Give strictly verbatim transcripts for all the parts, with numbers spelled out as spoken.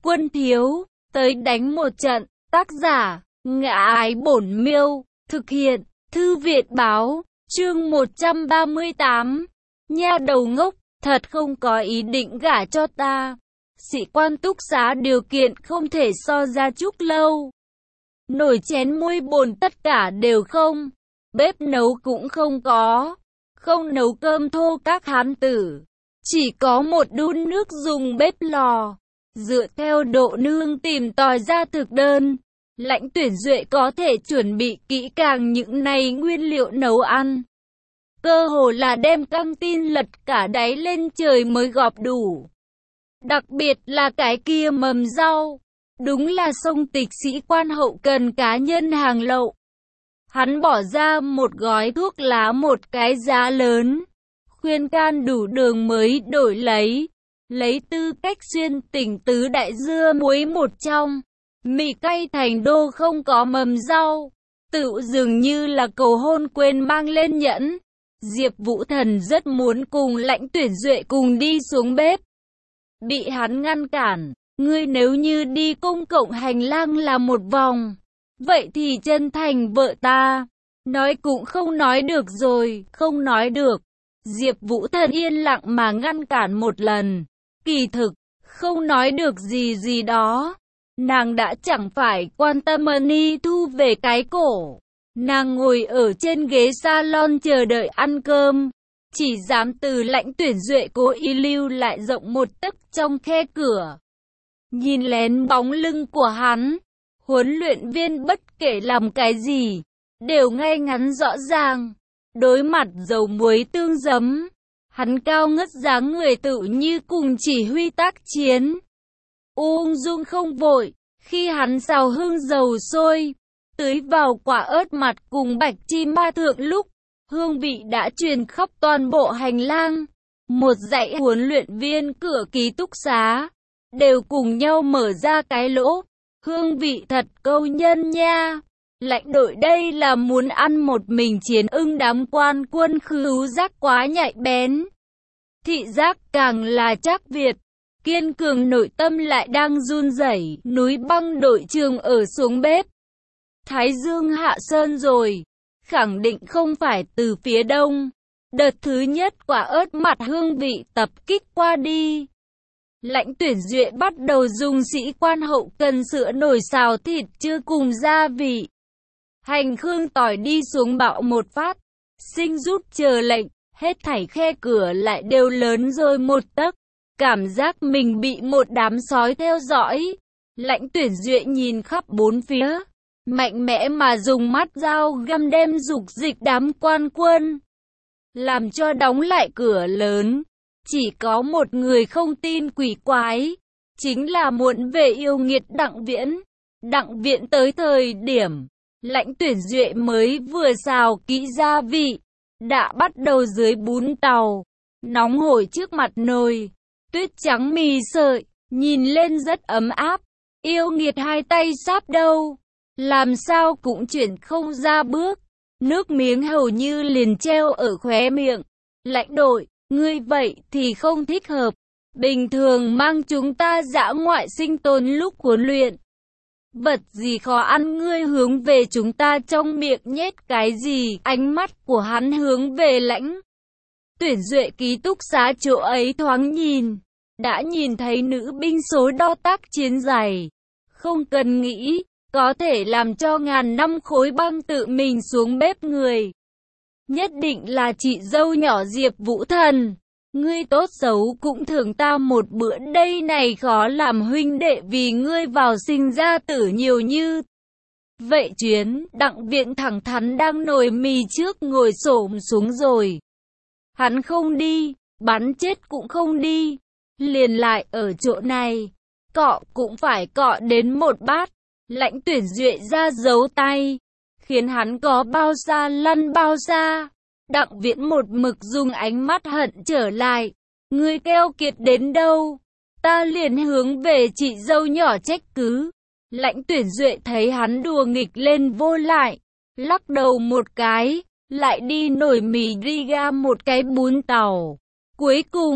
Quân thiếu, tới đánh một trận. Tác giả, Ngã Ái Bổn Miêu. Thực hiện, Thư Viện Báo. Chương một trăm ba mươi tám. Nha đầu ngốc, thật không có ý định gả cho ta. Sĩ quan túc xá điều kiện không thể so ra Trúc Lâu. Nồi chén muôi bồn tất cả đều không. Bếp nấu cũng không có. Không nấu cơm thô các hán tử. Chỉ có một đun nước dùng bếp lò. Dựa theo độ nương tìm tòi ra thực đơn, Lãnh Tuyển Duệ có thể chuẩn bị kỹ càng những này nguyên liệu nấu ăn. Cơ hồ là đem căng tin lật cả đáy lên trời mới gọp đủ. Đặc biệt là cái kia mầm rau. Đúng là sông tịch sĩ quan hậu cần cá nhân hàng lậu. Hắn bỏ ra một gói thuốc lá một cái giá lớn. Khuyên can đủ đường mới đổi lấy. Lấy tư cách xuyên tỉnh tứ đại dưa muối một trong. Mì cay thành đô không có mầm rau. Tự dường như là cầu hôn quên mang lên nhẫn. Diệp Vũ Thần rất muốn cùng Lãnh Tuyển Duệ cùng đi xuống bếp. Bị hắn ngăn cản. Ngươi nếu như đi công cộng hành lang là một vòng, vậy thì chân thành vợ ta. Nói cũng không nói được rồi, không nói được. Diệp Vũ Thần yên lặng mà ngăn cản một lần. Kỳ thực, không nói được gì gì đó. Nàng đã chẳng phải quan tâm Ni thu về cái cổ. Nàng ngồi ở trên ghế salon chờ đợi ăn cơm. Chỉ dám từ Lãnh Tuyển Duệ cố ý lưu lại rộng một tấc trong khe cửa. Nhìn lén bóng lưng của hắn, huấn luyện viên bất kể làm cái gì, đều ngay ngắn rõ ràng. Đối mặt dầu muối tương giấm, hắn cao ngất dáng người tự như cùng chỉ huy tác chiến. Ung dung không vội, khi hắn xào hương dầu sôi, tưới vào quả ớt mặt cùng bạch chi ma thượng lúc, hương vị đã truyền khắp toàn bộ hành lang. Một dãy huấn luyện viên cửa ký túc xá đều cùng nhau mở ra cái lỗ. Hương vị thật câu nhân nha. Lãnh đội đây là muốn ăn một mình chiến ưng, đám quan quân khứu giác quá nhạy bén. Thị giác càng là chắc Việt. Kiên cường nội tâm lại đang run rẩy. Núi băng đội trường ở xuống bếp. Thái dương hạ sơn rồi. Khẳng định không phải từ phía đông. Đợt thứ nhất quả ớt mặt hương vị tập kích qua đi. Lãnh Tuyển Duệ bắt đầu dùng sĩ quan hậu cần sữa nồi xào thịt chưa cùng gia vị. Hành khương tỏi đi xuống bạo một phát. Sinh rút chờ lệnh, hết thảy khe cửa lại đều lớn rồi một tấc. Cảm giác mình bị một đám sói theo dõi. Lãnh Tuyển Duệ nhìn khắp bốn phía. Mạnh mẽ mà dùng mắt dao găm đem dục dịch đám quan quân. Làm cho đóng lại cửa lớn. Chỉ có một người không tin quỷ quái. Chính là muộn về yêu nghiệt Đặng Viễn. Đặng Viễn tới thời điểm Lãnh Tuyển Duệ mới vừa xào kỹ gia vị. Đã bắt đầu dưới bún tàu. Nóng hổi trước mặt nồi. Tuyết trắng mì sợi. Nhìn lên rất ấm áp. Yêu nghiệt hai tay sáp đâu. Làm sao cũng chuyển không ra bước. Nước miếng hầu như liền treo ở khóe miệng. Lãnh đội, ngươi vậy thì không thích hợp. Bình thường mang chúng ta dã ngoại sinh tồn lúc huấn luyện. Vật gì khó ăn ngươi hướng về chúng ta trong miệng nhét cái gì. Ánh mắt của hắn hướng về Lãnh Tuyển Duệ ký túc xá chỗ ấy thoáng nhìn. Đã nhìn thấy nữ binh số đo tác chiến dày. Không cần nghĩ. Có thể làm cho ngàn năm khối băng tự mình xuống bếp người. Nhất định là chị dâu nhỏ Diệp Vũ Thần. Ngươi tốt xấu cũng thưởng ta một bữa đây này, khó làm huynh đệ vì ngươi vào sinh ra tử nhiều như. Vậy chuyến, Đặng Viện thẳng thắn đang nồi mì trước ngồi xổm xuống rồi. Hắn không đi, bắn chết cũng không đi. Liền lại ở chỗ này. Cọ cũng phải cọ đến một bát. Lãnh Tuyển Duệ ra dấu tay, khiến hắn có bao xa lăn bao xa. Đặng Viễn một mực dùng ánh mắt hận trở lại. Ngươi keo kiệt đến đâu, ta liền hướng về chị dâu nhỏ trách cứ. Lãnh Tuyển Duệ thấy hắn đùa nghịch lên vô lại, lắc đầu một cái, lại đi nổi mì riga một cái bún tàu. Cuối cùng,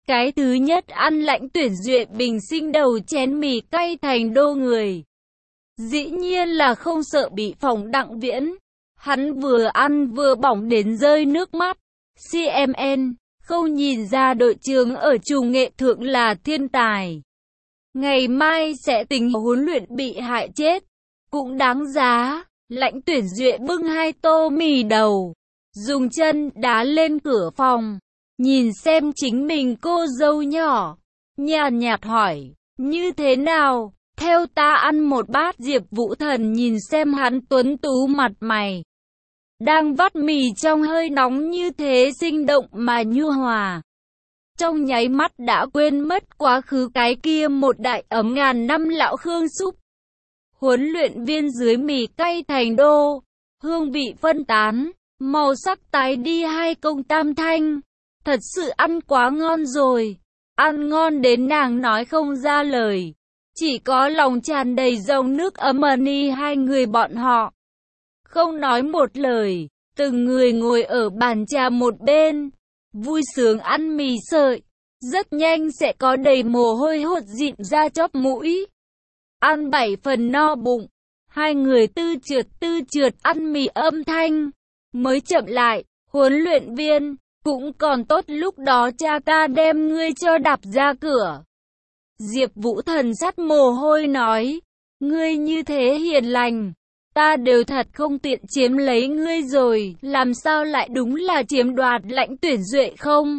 Cái thứ nhất, ăn Lãnh Tuyển Duệ bình sinh đầu chén mì cay thành đô người. Dĩ nhiên là không sợ bị phỏng Đặng Viễn. Hắn vừa ăn vừa bỏng đến rơi nước mắt. xê em en không nhìn ra đội trưởng ở Trù Nghệ Thượng là thiên tài. Ngày mai sẽ tính huấn luyện bị hại chết. Cũng đáng giá. Lãnh Tuyển Duệ bưng hai tô mì đầu, dùng chân đá lên cửa phòng, nhìn xem chính mình cô dâu nhỏ, nhàn nhạt hỏi, như thế nào, theo ta ăn một bát. Diệp Vũ Thần nhìn xem hắn tuấn tú mặt mày, đang vắt mì trong hơi nóng như thế sinh động mà nhu hòa. Trong nháy mắt đã quên mất quá khứ cái kia một đại ấm ngàn năm lão Khương súp. Huấn luyện viên dưới mì cay thành đô, hương vị phân tán, màu sắc tái đi hai công tam thanh. Thật sự ăn quá ngon rồi, ăn ngon đến nàng nói không ra lời. Chỉ có lòng tràn đầy dòng nước ấm ni hai người bọn họ. Không nói một lời, từng người ngồi ở bàn trà một bên, vui sướng ăn mì sợi. Rất nhanh sẽ có đầy mồ hôi hột dịn ra chóp mũi. Ăn bảy phần no bụng, hai người tư trượt tư trượt ăn mì âm thanh, mới chậm lại, huấn luyện viên, cũng còn tốt lúc đó cha ta đem ngươi cho đạp ra cửa. Diệp Vũ Thần sắt mồ hôi nói, ngươi như thế hiền lành, ta đều thật không tiện chiếm lấy ngươi rồi, làm sao lại đúng là chiếm đoạt Lãnh Tuyển Duệ không?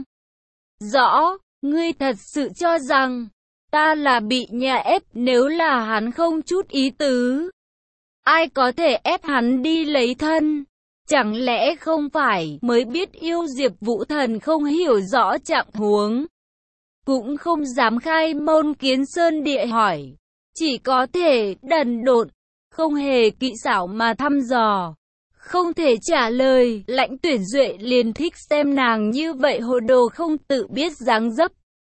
Rõ, ngươi thật sự cho rằng ta là bị nhà ép, nếu là hắn không chút ý tứ, ai có thể ép hắn đi lấy thân? Chẳng lẽ không phải mới biết yêu? Diệp Vũ Thần không hiểu rõ trạng huống, cũng không dám khai môn kiến sơn địa hỏi, chỉ có thể đần độn, không hề kỹ xảo mà thăm dò, không thể trả lời. Lãnh Tuyển Duệ liền thích xem nàng như vậy hồ đồ không tự biết dáng dấp.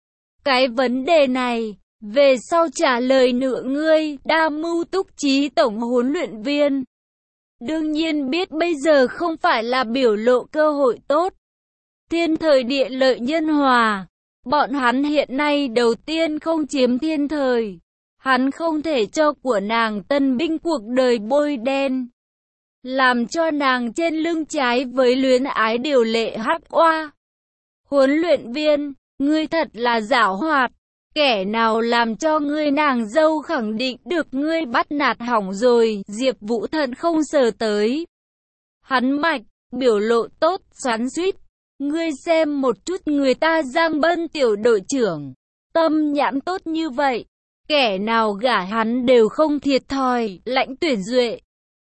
Cái vấn đề này, về sau trả lời nữa ngươi. Đa mưu túc trí tổng huấn luyện viên đương nhiên biết bây giờ không phải là biểu lộ cơ hội tốt. Thiên thời địa lợi nhân hòa, bọn hắn hiện nay đầu tiên không chiếm thiên thời. Hắn không thể cho của nàng tân binh cuộc đời bôi đen, làm cho nàng trên lưng trái với luyến ái điều lệ hắc oa. Huấn luyện viên, ngươi thật là giảo hoạt, kẻ nào làm cho ngươi nàng dâu khẳng định được ngươi bắt nạt hỏng rồi. Diệp Vũ Thần không sờ tới. Hắn mạch, biểu lộ tốt, xoắn xuýt. Ngươi xem một chút người ta Giang Bân tiểu đội trưởng, tâm nhãn tốt như vậy, kẻ nào gả hắn đều không thiệt thòi. Lãnh Tuyển Duệ,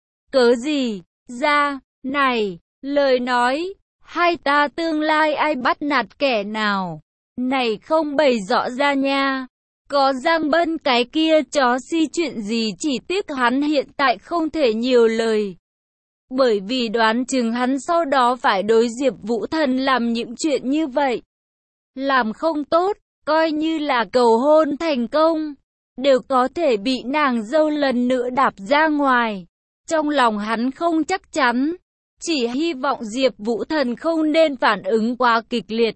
cớ gì, ra, này, lời nói, hai ta tương lai ai bắt nạt kẻ nào, này không bày rõ ra nha. Có Giang Bân cái kia chó si chuyện gì, chỉ tiếc hắn hiện tại không thể nhiều lời. Bởi vì đoán chừng hắn sau đó phải đối Diệp Vũ Thần làm những chuyện như vậy. Làm không tốt, coi như là cầu hôn thành công, đều có thể bị nàng dâu lần nữa đạp ra ngoài. Trong lòng hắn không chắc chắn, chỉ hy vọng Diệp Vũ Thần không nên phản ứng quá kịch liệt.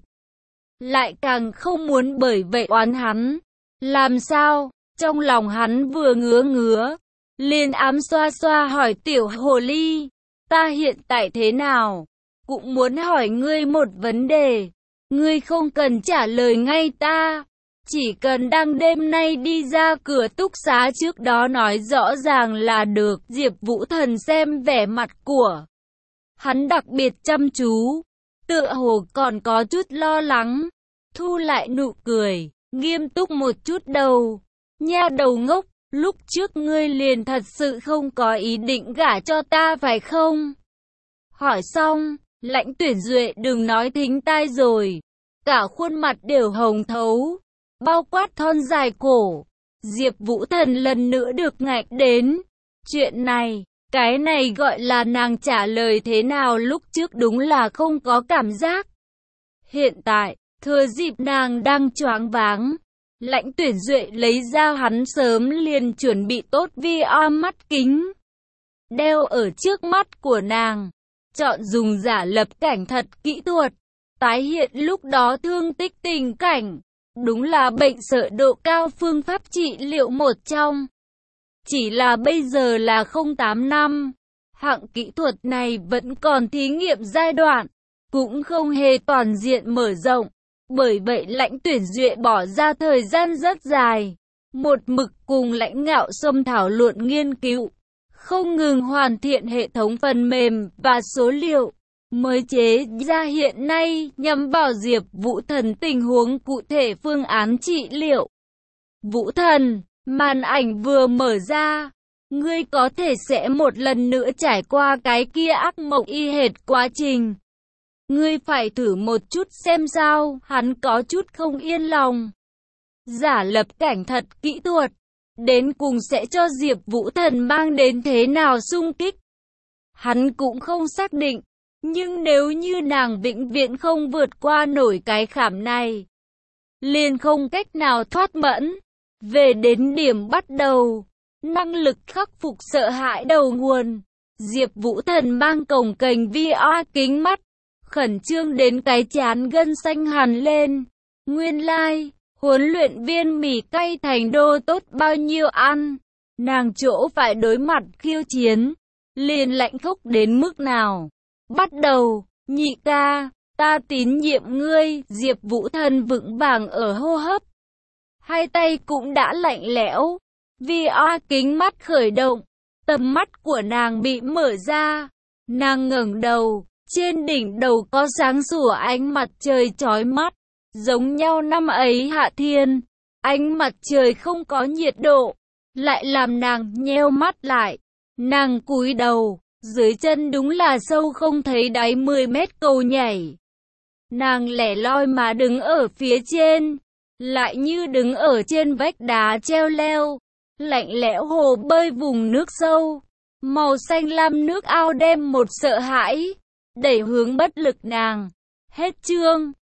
Lại càng không muốn bởi vậy oán hắn. Làm sao? Trong lòng hắn vừa ngứa ngứa, liền ám xoa xoa hỏi tiểu hồ ly, ta hiện tại thế nào? Cũng muốn hỏi ngươi một vấn đề, ngươi không cần trả lời ngay ta, chỉ cần đang đêm nay đi ra cửa túc xá trước đó nói rõ ràng là được. Diệp Vũ Thần xem vẻ mặt của hắn đặc biệt chăm chú, tựa hồ còn có chút lo lắng, thu lại nụ cười, nghiêm túc một chút đầu. Nha đầu ngốc, lúc trước ngươi liền thật sự không có ý định gả cho ta phải không? Hỏi xong, Lãnh Tuyển Duệ đừng nói thính tai rồi, cả khuôn mặt đều hồng thấu, bao quát thon dài cổ. Diệp Vũ Thần lần nữa được ngạch đến. Chuyện này, cái này gọi là nàng trả lời thế nào lúc trước đúng là không có cảm giác. Hiện tại, thừa dịp nàng đang choáng váng, Lãnh Tuyển Duệ lấy ra hắn sớm liền chuẩn bị tốt vi a mắt kính, đeo ở trước mắt của nàng, chọn dùng giả lập cảnh thật kỹ thuật, tái hiện lúc đó thương tích tình cảnh. Đúng là bệnh sợ độ cao, phương pháp trị liệu một trong. Chỉ là bây giờ là không tám năm. Hạng kỹ thuật này vẫn còn thí nghiệm giai đoạn, cũng không hề toàn diện mở rộng. Bởi vậy lãnh tuyển duyệt bỏ ra thời gian rất dài, một mực cùng lãnh Ngạo Sâm thảo luận nghiên cứu, không ngừng hoàn thiện hệ thống phần mềm và số liệu, mới chế ra hiện nay nhằm vào Diệp Vũ Thần tình huống cụ thể phương án trị liệu. Vũ Thần, màn ảnh vừa mở ra, ngươi có thể sẽ một lần nữa trải qua cái kia ác mộng y hệt quá trình. Ngươi phải thử một chút xem sao, hắn có chút không yên lòng. Giả lập cảnh thật kỹ thuật, đến cùng sẽ cho Diệp Vũ Thần mang đến thế nào xung kích. Hắn cũng không xác định, nhưng nếu như nàng vĩnh viễn không vượt qua nổi cái khảm này, liền không cách nào thoát mẫn. Về đến điểm bắt đầu, năng lực khắc phục sợ hãi đầu nguồn, Diệp Vũ Thần mang cồng kềnh vê rờ kính mắt, khẩn trương đến cái trán gân xanh hằn lên. Nguyên lai, like, huấn luyện viên mì cay thành đô tốt bao nhiêu ăn, nàng chỗ phải đối mặt khiêu chiến, liền lạnh khốc đến mức nào. Bắt đầu, nhị ca, ta tín nhiệm ngươi. Diệp Vũ Thần vững vàng ở hô hấp, hai tay cũng đã lạnh lẽo. vê rờ kính mắt khởi động, tầm mắt của nàng bị mở ra, nàng ngẩng đầu, trên đỉnh đầu có sáng sủa ánh mặt trời chói mắt, giống nhau năm ấy hạ thiên. Ánh mặt trời không có nhiệt độ, lại làm nàng nheo mắt lại. Nàng cúi đầu, dưới chân đúng là sâu không thấy đáy mười mét cầu nhảy. Nàng lẻ loi mà đứng ở phía trên, lại như đứng ở trên vách đá treo leo. Lạnh lẽo hồ bơi vùng nước sâu, màu xanh lam nước ao đem một sợ hãi đẩy hướng bất lực nàng. Hết chương.